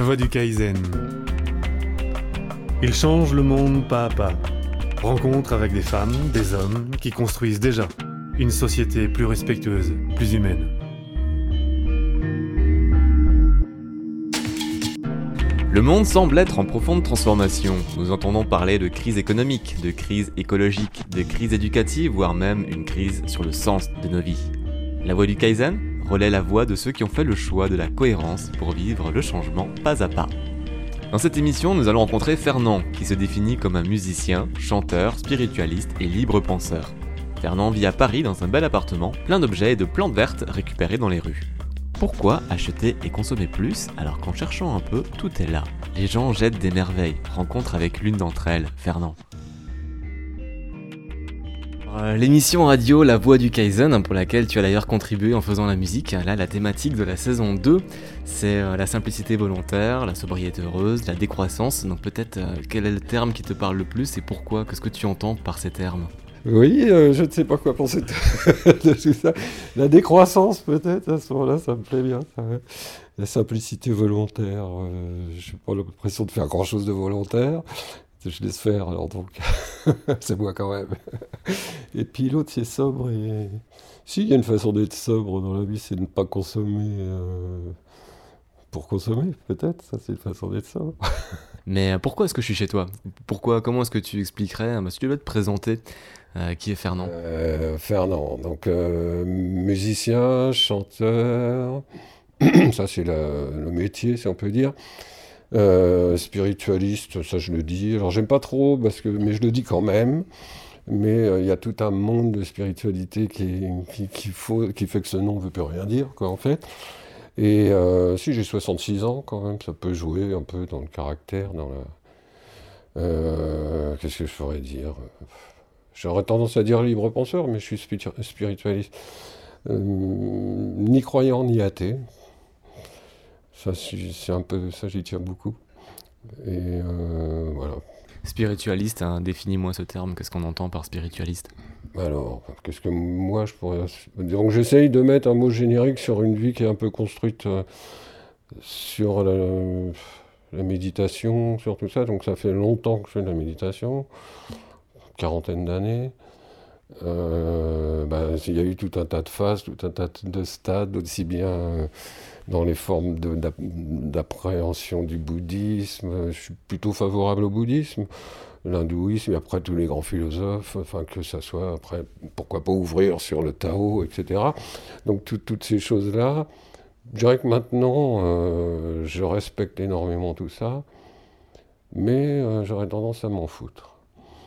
voie du Kaizen. Il change le monde pas à pas. Rencontre avec des femmes, des hommes qui construisent déjà une société plus respectueuse, plus humaine. Le monde semble être en profonde transformation. Nous entendons parler de crise économique, de crise écologique, de crise éducative, voire même une crise sur le sens de nos vies. La voie du Kaizen relaie la voie de ceux qui ont fait le choix de la cohérence pour vivre le changement pas à pas. Dans cette émission, nous allons rencontrer Fernand, qui se définit comme un musicien, chanteur, spiritualiste et libre penseur. Fernand vit à Paris dans un bel appartement, plein d'objets et de plantes vertes récupérées dans les rues. Pourquoi acheter et consommer plus alors qu'en cherchant un peu, tout est là? Les gens jettent des merveilles. Rencontre avec l'une d'entre elles, Fernand. L'émission radio La Voie du Kaizen, pour laquelle tu as d'ailleurs contribué en faisant la musique. Là, la thématique de la saison 2, c'est la simplicité volontaire, la sobriété heureuse, la décroissance. Donc peut-être, quel est le terme qui te parle le plus et pourquoi? Qu'est-ce que tu entends par ces termes? Oui, je ne sais pas quoi penser de tout ça. La décroissance, peut-être, à ce moment-là, ça me plaît bien. Ça. La simplicité volontaire, je n'ai pas l'impression de faire grand-chose de volontaire. Je laisse faire, alors donc, c'est moi quand même. Et puis l'autre, c'est sobre. Et... Si, il y a une façon d'être sobre dans la vie, c'est de ne pas consommer pour consommer, peut-être. Ça, c'est une façon d'être sobre. Mais pourquoi est-ce que je suis chez toi? Comment est-ce que tu expliquerais? Si tu veux te présenter, qui est Fernand? Fernand, donc musicien, chanteur, ça c'est le métier, si on peut dire. Spiritualiste, ça je le dis. Alors j'aime pas trop, mais je le dis quand même. Mais il y a tout un monde de spiritualité qui fait que ce nom ne veut plus rien dire, quoi, en fait. Et si j'ai 66 ans, quand même, ça peut jouer un peu dans le caractère, dans la... qu'est-ce que je pourrais dire? J'aurais tendance à dire libre penseur, mais je suis spiritualiste. Ni croyant, ni athée. Ça, c'est un peu ça, j'y tiens beaucoup. Et voilà. Spiritualiste, définis-moi ce terme, qu'est-ce qu'on entend par spiritualiste? Alors, qu'est-ce que moi je pourrais... Donc j'essaye de mettre un mot générique sur une vie qui est un peu construite sur la méditation, sur tout ça. Donc ça fait longtemps que je fais de la méditation, quarantaine d'années. Il y a eu tout un tas de phases, tout un tas de stades, aussi bien dans les formes d'appréhension du bouddhisme. Je suis plutôt favorable au bouddhisme, l'hindouisme, et après tous les grands philosophes, enfin que ça soit, après, pourquoi pas ouvrir sur le Tao, etc. Donc toutes ces choses-là, je dirais que maintenant, je respecte énormément tout ça, mais j'aurais tendance à m'en foutre.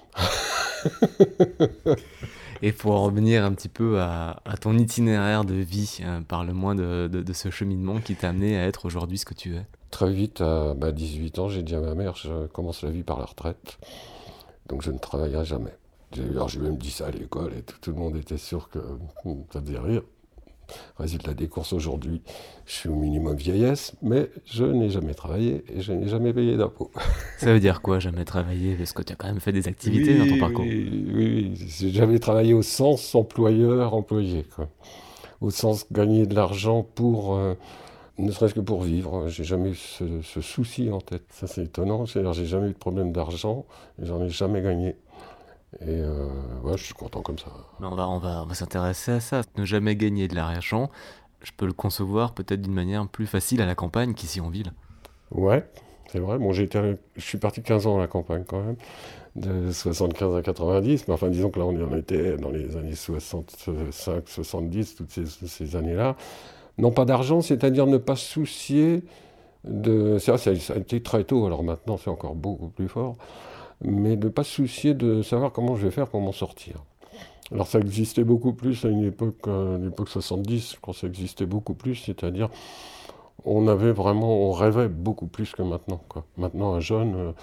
Et pour en revenir un petit peu à ton itinéraire de vie, parle-moi de ce cheminement qui t'a amené à être aujourd'hui ce que tu es. Très vite, à 18 ans, j'ai dit à ma mère, je commence la vie par la retraite, donc je ne travaillerai jamais. Alors j'ai même dit ça à l'école et tout le monde était sûr que ça faisait rire. Résultat des courses aujourd'hui, je suis au minimum vieillesse, mais je n'ai jamais travaillé et je n'ai jamais payé d'impôts. Ça veut dire quoi, jamais travaillé? Parce que tu as quand même fait des activités dans ton parcours. Oui, j'ai jamais travaillé au sens employeur-employé, quoi. Au sens gagner de l'argent pour, ne serait-ce que pour vivre. J'ai jamais eu ce souci en tête. Ça c'est étonnant, c'est-à-dire j'ai jamais eu de problème d'argent et j'en ai jamais gagné. Et je suis content comme ça. On va s'intéresser à ça. Ne jamais gagner de l'argent, je peux le concevoir peut-être d'une manière plus facile à la campagne qu'ici en ville. Ouais, c'est vrai. Bon, je suis parti 15 ans à la campagne quand même, de 75 à 90. Mais enfin, disons que là, on en était dans les années 65, 70, toutes ces années-là. Non, pas d'argent, c'est-à-dire ne pas se soucier de... Ça a été très tôt, alors maintenant, c'est encore beaucoup plus fort. Mais de ne pas se soucier de savoir comment je vais faire pour m'en sortir. Alors ça existait beaucoup plus à l'époque 70, je crois que ça existait beaucoup plus, c'est-à-dire on rêvait beaucoup plus que maintenant, quoi. Maintenant un jeune,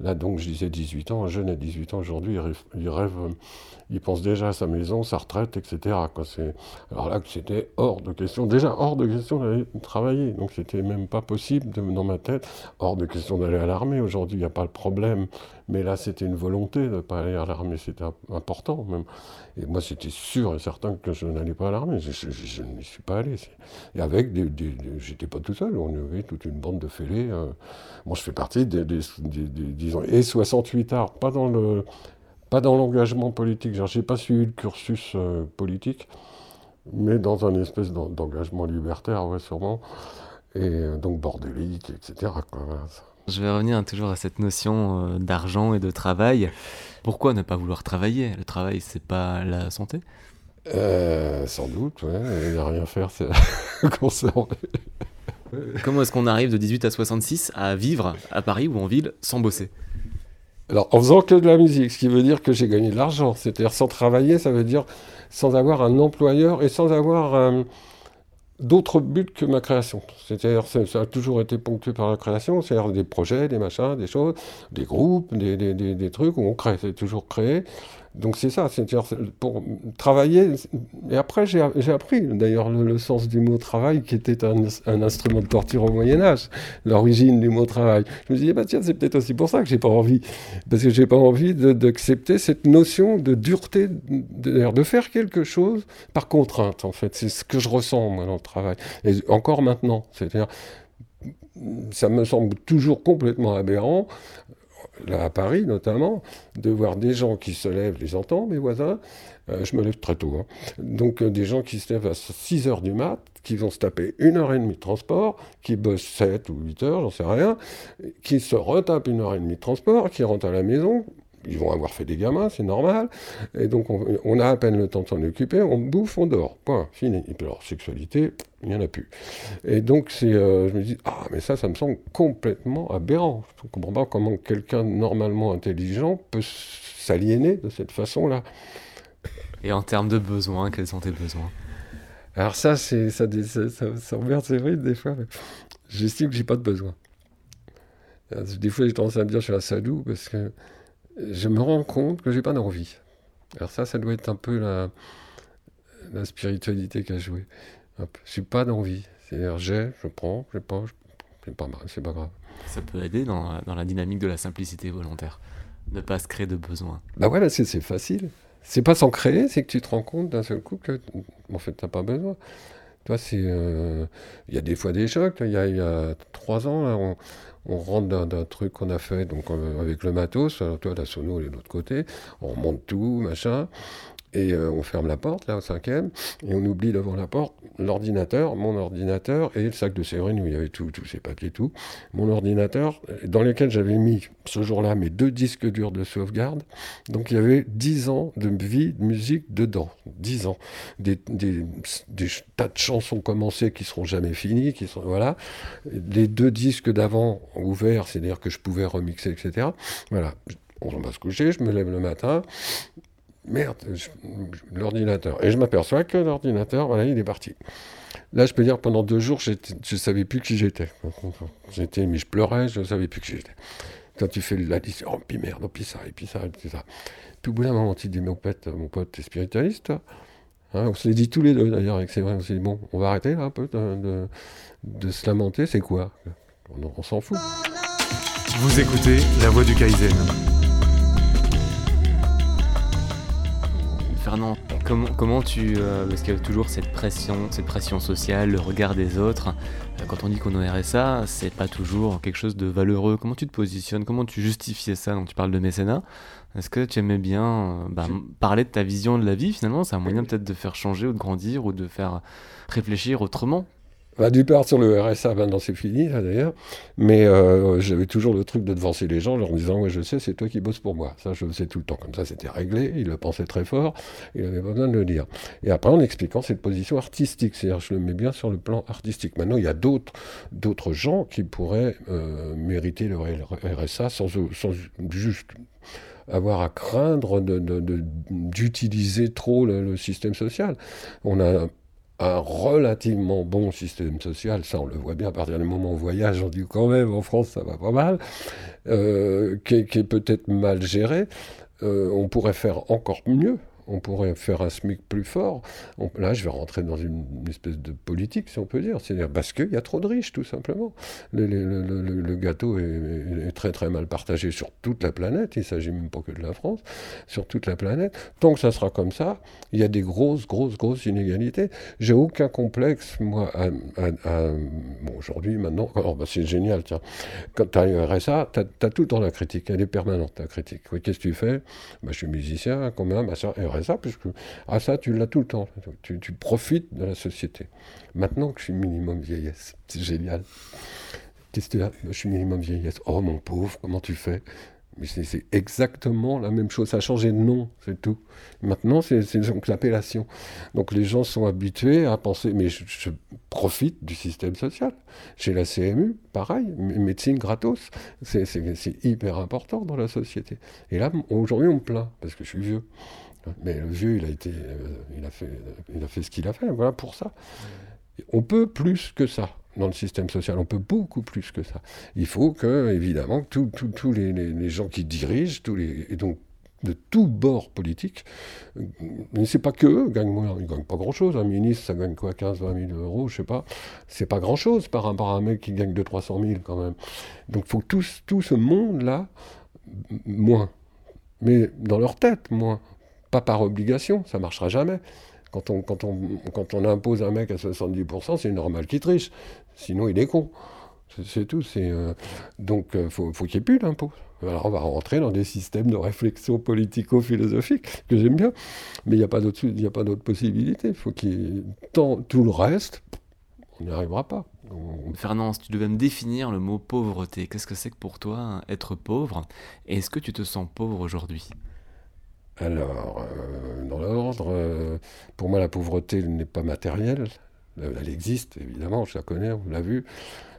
Là, donc, je disais 18 ans, un jeune à 18 ans aujourd'hui, il rêve, il pense déjà à sa maison, sa retraite, etc., quoi. Alors là, c'était hors de question, déjà hors de question d'aller travailler, donc c'était même pas possible dans ma tête, hors de question d'aller à l'armée. Aujourd'hui, il n'y a pas le problème, mais là, c'était une volonté de ne pas aller à l'armée, c'était important même. Et moi, c'était sûr et certain que je n'allais pas à l'armée, je n'y suis pas allé. Et avec j'étais pas tout seul, on avait toute une bande de fêlés. Moi, je fais partie disons, et 68 arts, pas dans l'engagement politique. Genre, j'ai pas suivi le cursus politique, mais dans un espèce d'engagement libertaire, ouais, sûrement. Et donc bordélique, etc., quoi, voilà. Je vais revenir toujours à cette notion d'argent et de travail. Pourquoi ne pas vouloir travailler ? Le travail, c'est pas la santé ? Sans doute, ouais. Il n'y a rien à faire, c'est conserver. Comment est-ce qu'on arrive de 18 à 66 à vivre à Paris ou en ville sans bosser ? Alors, en faisant que de la musique, ce qui veut dire que j'ai gagné de l'argent. C'est-à-dire, sans travailler, ça veut dire sans avoir un employeur et sans avoir d'autres buts que ma création. C'est-à-dire, ça a toujours été ponctué par la création, c'est-à-dire des projets, des machins, des choses, des groupes, des trucs où on crée, c'est toujours créé. Donc c'est ça, c'est-à-dire pour travailler. Et après, j'ai appris d'ailleurs le sens du mot travail, qui était un instrument de torture au Moyen-Âge, l'origine du mot travail. Je me suis dit, bah tiens, c'est peut-être aussi pour ça que j'ai pas envie. Parce que j'ai pas envie d'accepter cette notion de dureté, de faire quelque chose par contrainte, en fait. C'est ce que je ressens, moi, dans le travail. Et encore maintenant, c'est-à-dire, ça me semble toujours complètement aberrant, là à Paris notamment, de voir des gens qui se lèvent, les entends, mes voisins, je me lève très tôt, hein. Donc des gens qui se lèvent à 6 heures du mat', qui vont se taper 1h30 de transport, qui bossent 7 ou 8 heures, j'en sais rien, qui se retapent 1h30 de transport, qui rentrent à la maison. Ils vont avoir fait des gamins, c'est normal. Et donc, on a à peine le temps de s'en occuper, on bouffe, on dort. Point, fini. Et puis alors, sexualité, il n'y en a plus. Et donc, je me dis, ah, mais ça me semble complètement aberrant. Je ne comprends pas comment quelqu'un normalement intelligent peut s'aliéner de cette façon-là. Et en termes de besoins, quels sont tes besoins ? Alors ça emmerde Séverine des fois. J'estime que j'ai pas de besoin. Des fois, j'ai tendance à me dire, je suis un sadou, parce que je me rends compte que j'ai pas d'envie. Alors ça doit être un peu la spiritualité qui a joué. J'ai pas d'envie. C'est-à-dire, je prends, je pas, c'est pas mal, c'est pas grave. Ça peut aider dans la dynamique de la simplicité volontaire, ne pas se créer de besoins. Bah ouais, c'est facile. C'est pas sans créer, c'est que tu te rends compte d'un seul coup que, en fait, t'as pas besoin. Toi, il y a des fois des chocs. Il y a 3 ans, là, on rentre d'un truc qu'on a fait donc, avec le matos. Alors, toi, la sono, elle est de l'autre côté. On remonte tout, machin. Et on ferme la porte, là, au 5e. Et on oublie devant la porte l'ordinateur, mon ordinateur, et le sac de Séverine où il y avait tous ces papiers, tout. Mon ordinateur, dans lequel j'avais mis, ce jour-là, mes 2 disques durs de sauvegarde. Donc, il y avait 10 ans de vie de musique dedans. 10 ans. Des tas de chansons commencées qui seront jamais finies, voilà. Les 2 disques d'avant ouverts, c'est-à-dire que je pouvais remixer, etc. Voilà. On va se coucher, je me lève le matin. Merde, l'ordinateur. Et je m'aperçois que l'ordinateur, voilà, il est parti. Là, je peux dire, pendant 2 jours, je ne savais plus qui j'étais. Mais je pleurais, je ne savais plus qui j'étais. Quand tu fais la liste, oh, puis merde, oh, puis ça, et puis ça, et puis ça. Puis au bout d'un moment, tu dis, mon pote, t'es spiritualiste, toi, hein, on se l'est dit tous les deux, d'ailleurs, avec Séverine. On s'est dit, bon, on va arrêter, là, un peu, de se lamenter, c'est quoi ? On s'en fout. Vous écoutez La Voix du Kaizen. Fernand, comment tu... parce qu'il y a toujours cette pression sociale, le regard des autres. Quand on dit qu'on est au RSA, c'est pas toujours quelque chose de valeureux. Comment tu te positionnes ? Comment tu justifiais ça ? Donc tu parles de mécénat. Est-ce que tu aimais bien parler de ta vision de la vie, finalement ? C'est un moyen peut-être de faire changer ou de grandir ou de faire réfléchir autrement. Du part sur le RSA, maintenant c'est fini, là d'ailleurs, mais j'avais toujours le truc de devancer les gens en leur disant « Ouais, je sais, c'est toi qui bosses pour moi ». Ça, je le sais tout le temps. Comme ça, c'était réglé, il le pensait très fort, il n'avait pas besoin de le dire. Et après, en expliquant cette position artistique, c'est-à-dire je le mets bien sur le plan artistique. Maintenant, il y a d'autres gens qui pourraient mériter le RSA sans juste avoir à craindre d'utiliser trop le système social. On a un relativement bon système social, ça on le voit bien à partir du moment où on voyage, on dit quand même en France ça va pas mal, qui est peut-être mal géré. On pourrait faire encore mieux. On pourrait faire un SMIC plus fort. Là, je vais rentrer dans une espèce de politique, si on peut dire. C'est-à-dire parce qu'il y a trop de riches, tout simplement. Le gâteau est très très mal partagé sur toute la planète. Il ne s'agit même pas que de la France. Sur toute la planète. Tant que ça sera comme ça, il y a des grosses inégalités. J'ai aucun complexe, moi, bon, aujourd'hui, maintenant... Oh, bah, c'est génial, tiens. Quand tu arrives à RSA, tu as tout le temps la critique. Elle est permanente, la critique. Oui, qu'est-ce que tu fais? Bah, je suis musicien, combien? Bah, ça, RSA, puisque ça, tu l'as tout le temps. Tu profites de la société. Maintenant que je suis minimum vieillesse, c'est génial. Qu'est-ce que tu as? Je suis minimum vieillesse. Oh, mon pauvre, comment tu fais? Mais c'est exactement la même chose. Ça a changé de nom, c'est tout. Maintenant, c'est donc l'appellation. Donc les gens sont habitués à penser, mais je profite du système social. Chez la CMU, pareil, médecine gratos. C'est hyper important dans la société. Et là, aujourd'hui, on me plaint, parce que je suis vieux. Mais le vieux, il a fait ce qu'il a fait, voilà pour ça. On peut plus que ça dans le système social, on peut beaucoup plus que ça. Il faut que, évidemment, tous les gens qui dirigent, et donc de tous bords politiques, mais c'est pas que eux gagnent moins, ils gagnent pas grand-chose. Un ministre, ça gagne quoi, 15-20 000 euros, je sais pas. C'est pas grand-chose par rapport à un mec qui gagne 200-300 000 quand même. Donc il faut que tout ce monde-là, moins. Mais dans leur tête, moins. Pas par obligation, ça marchera jamais. Quand on impose un mec à 70%, c'est normal qu'il triche. Sinon, il est con. C'est tout. Donc, faut qu'il n'y ait plus d'impôt. Alors, on va rentrer dans des systèmes de réflexion politico-philosophique que j'aime bien. Mais il n'y a pas d'autre possibilité. Il faut tout le reste, on n'y arrivera pas. Fernand, si tu devais me définir le mot pauvreté, qu'est-ce que c'est que pour toi être pauvre? Et est-ce que tu te sens pauvre aujourd'hui? Alors, dans l'ordre, pour moi, la pauvreté n'est pas matérielle. Elle existe, évidemment, je la connais, on l'a vu.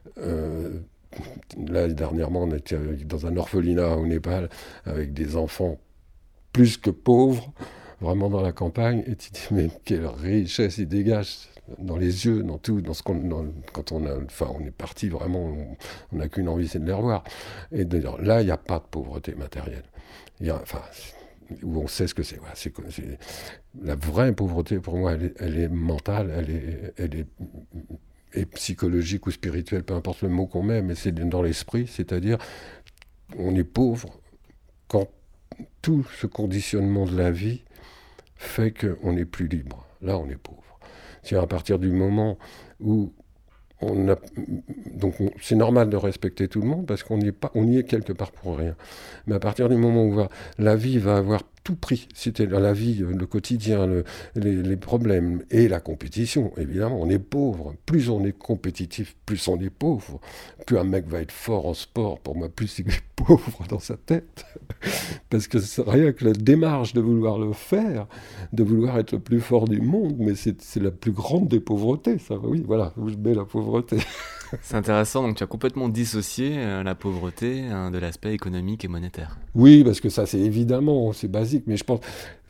Là, dernièrement, on était dans un orphelinat au Népal avec des enfants plus que pauvres, vraiment dans la campagne. Et tu te dis, mais quelle richesse ils dégagent dans les yeux, dans tout, quand on est parti vraiment, on n'a qu'une envie, c'est de les revoir. Et d'ailleurs, là, il n'y a pas de pauvreté matérielle. Où on sait ce que c'est. Voilà, la vraie pauvreté, pour moi, elle est mentale, elle est psychologique ou spirituelle, peu importe le mot qu'on met, mais c'est dans l'esprit, c'est-à-dire on est pauvre quand tout ce conditionnement de la vie fait qu'on n'est plus libre. Là, on est pauvre. C'est à partir du moment où donc c'est normal de respecter tout le monde parce qu'on y est quelque part pour rien. Mais à partir du moment où la vie va avoir tout pris, c'était la vie, le quotidien, les problèmes et la compétition, évidemment, on est pauvre. Plus on est compétitif, plus on est pauvre. Plus un mec va être fort en sport, pour moi, plus il est pauvre dans sa tête. Parce que c'est rien que la démarche de vouloir le faire, de vouloir être le plus fort du monde, mais c'est la plus grande des pauvretés, ça. Oui, voilà, où je mets la pauvreté. C'est intéressant, donc tu as complètement dissocié la pauvreté de l'aspect économique et monétaire. Oui, parce que ça, c'est évidemment, c'est basique, mais je pense,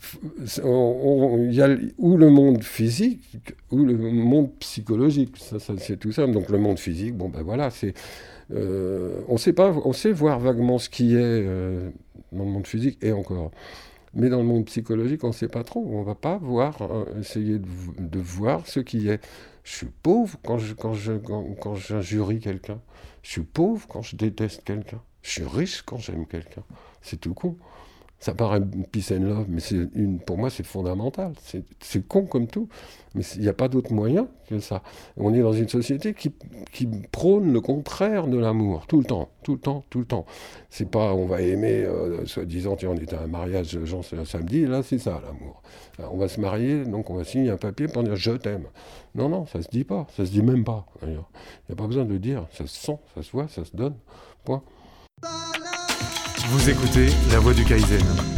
il y a ou le monde physique, ou le monde psychologique, ça c'est tout simple. Donc le monde physique, bon ben voilà, on sait voir vaguement ce qui est dans le monde physique, et encore. Mais dans le monde psychologique, on ne sait pas trop. On ne va pas essayer de voir ce qui est. Je suis pauvre quand j'injurie quelqu'un. Je suis pauvre quand je déteste quelqu'un. Je suis riche quand j'aime quelqu'un. C'est tout con. Ça paraît peace and love, mais pour moi, c'est fondamental. C'est con comme tout, mais il n'y a pas d'autre moyen que ça. On est dans une société qui prône le contraire de l'amour, tout le temps. C'est pas, on va aimer, soi-disant, tiens, on était à un mariage, genre, samedi, là, c'est ça, l'amour. Alors, on va se marier, donc on va signer un papier pour dire « je t'aime ». Non, ça se dit pas, ça se dit même pas, d'ailleurs. Il n'y a pas besoin de le dire, ça se sent, ça se voit, ça se donne, point. Vous écoutez La Voix du Kaizen.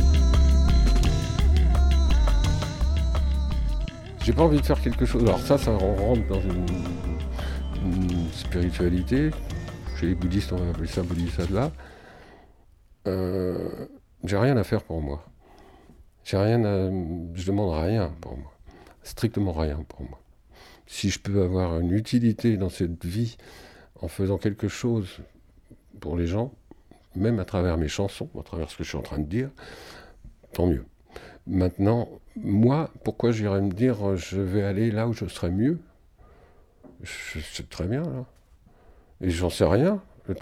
J'ai pas envie de faire quelque chose. Alors ça rentre dans une spiritualité. Chez les bouddhistes, on va appeler ça bodhisattva. J'ai rien à faire pour moi. Je demande rien pour moi. Strictement rien pour moi. si je peux avoir une utilité dans cette vie en faisant quelque chose pour les gens, même à travers mes chansons, à travers ce que je suis en train de dire, tant mieux. Maintenant, moi, pourquoi j'irais me dire je vais aller là où je serai mieux? Je sais très bien, là. Et j'en sais rien.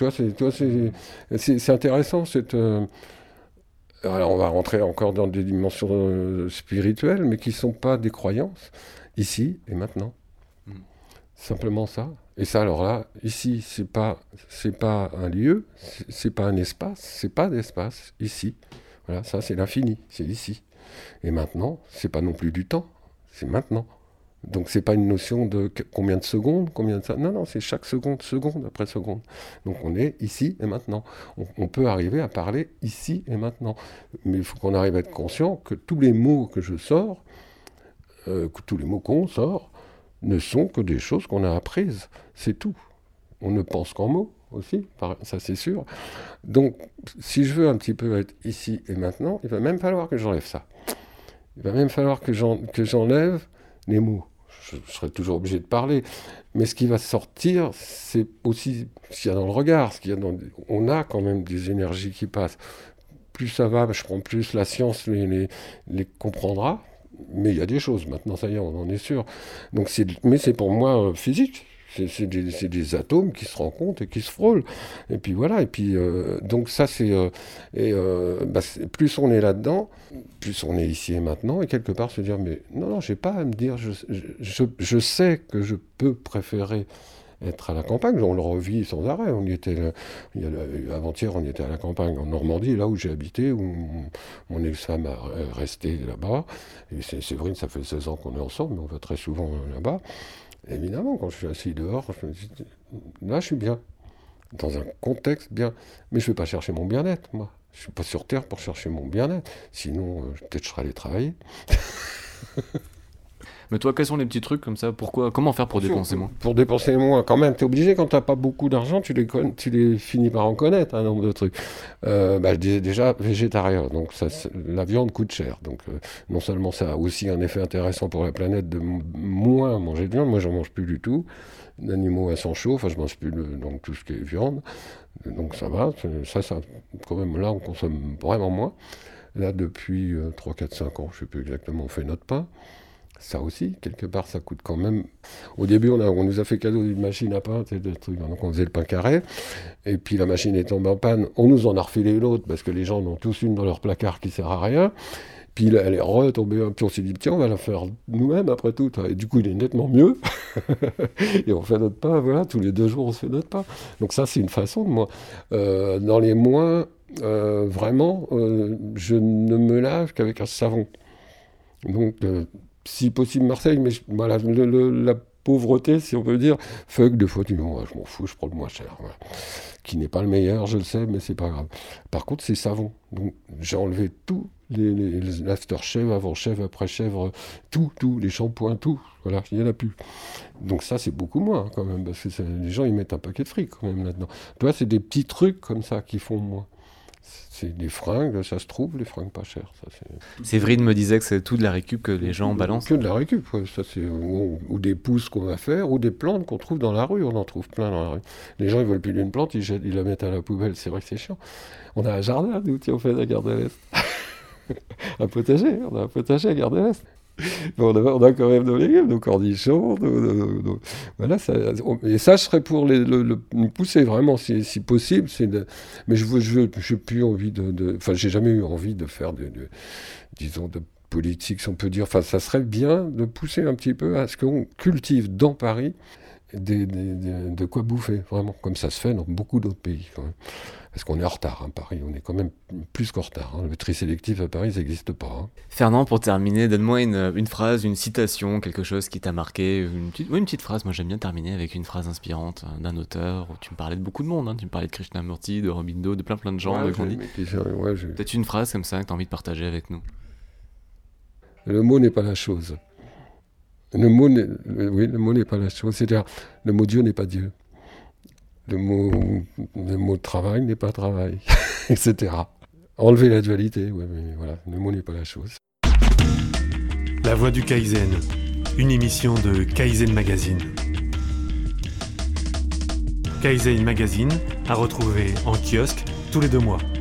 C'est intéressant, alors on va rentrer encore dans des dimensions spirituelles, mais qui ne sont pas des croyances, ici et maintenant. Simplement ça. Et ça, alors là, ici, c'est pas un lieu, c'est pas un espace, c'est pas d'espace, ici. Voilà, ça c'est l'infini, c'est ici. Et maintenant, c'est pas non plus du temps, c'est maintenant. Donc c'est pas une notion de combien de secondes, combien de ça. Non, c'est chaque seconde, seconde après seconde. Donc on est ici et maintenant. On peut arriver à parler ici et maintenant. Mais il faut qu'on arrive à être conscient que tous les mots que je sors, que tous les mots qu'on sort, ne sont que des choses qu'on a apprises. C'est tout. On ne pense qu'en mots aussi, ça c'est sûr. Donc si je veux un petit peu être ici et maintenant, il va même falloir que j'enlève ça. Il va même falloir que j'enlève les mots. Je serai toujours obligé de parler. Mais ce qui va sortir, c'est aussi ce qu'il y a dans le regard. On a quand même des énergies qui passent. Plus ça va, je prends plus, la science les comprendra. Mais il y a des choses, maintenant, ça y est, on en est sûr. Donc mais c'est pour moi physique. C'est des atomes qui se rencontrent et qui se frôlent. Et puis voilà. Et puis, donc ça, plus on est là-dedans, plus on est ici et maintenant. Et quelque part, se dire, mais non, j'ai pas à me dire, je sais que je peux préférer être à la campagne. On le revit sans arrêt. On y était, avant-hier, on y était à la campagne en Normandie, là où j'ai habité, où mon ex-femme est restée là-bas. Et Séverine, ça fait 16 ans qu'on est ensemble, mais on va très souvent là-bas. Évidemment, quand je suis assis dehors, je me dis, là, je suis bien, dans un contexte bien. Mais je ne vais pas chercher mon bien-être, moi. Je ne suis pas sur Terre pour chercher mon bien-être. Sinon, peut-être je serais allé travailler. Mais toi, quels sont les petits trucs comme ça? Comment faire pour dépenser moins? Pour dépenser moins, quand même, tu es obligé, quand tu n'as pas beaucoup d'argent, tu les finis par en connaître, un nombre de trucs. Je disais déjà végétarien, donc la viande coûte cher. Donc non seulement ça a aussi un effet intéressant pour la planète de moins manger de viande, moi j'en mange plus du tout, d'animaux à sang chaud, je mange plus donc tout ce qui est viande, donc ça va, ça quand même là on consomme vraiment moins. Là depuis 3, 4, 5 ans, je ne sais plus exactement, on fait notre pain. Ça aussi, quelque part, ça coûte quand même. Au début, on nous a fait cadeau d'une machine à pain, des trucs, donc on faisait le pain carré. Et puis la machine est tombée en panne, on nous en a refilé une autre, parce que les gens en ont tous une dans leur placard qui ne sert à rien. Puis elle est retombée, puis on s'est dit, tiens, on va la faire nous-mêmes après tout. Et du coup, il est nettement mieux. Et on fait notre pain, voilà, tous les 2 jours, on se fait notre pain. Donc ça, c'est une façon de moi. Dans les moins, vraiment, je ne me lave qu'avec un savon. Donc, si possible Marseille, mais voilà, la pauvreté, si on peut dire, fuck de fois, je m'en fous, je prends le moins cher. Voilà. Qui n'est pas le meilleur, je le sais, mais c'est pas grave. Par contre, c'est savon. Donc, j'ai enlevé tous les aftershave, avant-shave, après-shave, tout, les shampoings, tout. Voilà, il n'y en a plus. Donc ça, c'est beaucoup moins, quand même, parce que les gens, ils mettent un paquet de fric, quand même, là-dedans. Tu vois, c'est des petits trucs comme ça qui font moins. C'est des fringues, ça se trouve, les fringues pas chères. Séverine me disait que c'est tout de la récup que les gens balancent. Que de la récup, ouais. Ça, ou des pousses qu'on va faire, ou des plantes qu'on trouve dans la rue. On en trouve plein dans la rue. Les gens, ils veulent plus d'une plante, ils la mettent à la poubelle. C'est vrai que c'est chiant. On a un jardin, nous, on fait la Gare de l'Est. On a un potager à Gare de l'Est. On a quand même nos légumes, nos cornichons, voilà. Et ça, je serais pour le pousser vraiment, si possible. Mais je n'ai plus envie j'ai jamais eu envie de faire disons, de politique, si on peut dire. Enfin, ça serait bien de pousser un petit peu à ce qu'on cultive dans Paris de quoi bouffer, vraiment, comme ça se fait dans beaucoup d'autres pays, quand même. Parce qu'on est en retard, Paris, on est quand même plus qu'en retard. Le tri sélectif à Paris, ça n'existe pas. Fernand, pour terminer, donne-moi une phrase, une citation, quelque chose qui t'a marqué, une petite phrase. Moi, j'aime bien terminer avec une phrase inspirante d'un auteur. Tu me parlais de beaucoup de monde, tu me parlais de Krishnamurti, de Aurobindo, de plein de gens. Peut-être une phrase comme ça que tu as envie de partager avec nous. Le mot n'est pas la chose. Le mot n'est pas la chose. C'est-à-dire, le mot Dieu n'est pas Dieu. Le mot travail n'est pas travail, etc. Enlever la dualité, mais voilà, le mot n'est pas la chose. La voix du Kaizen, une émission de Kaizen Magazine. Kaizen Magazine à retrouver en kiosque tous les 2 mois.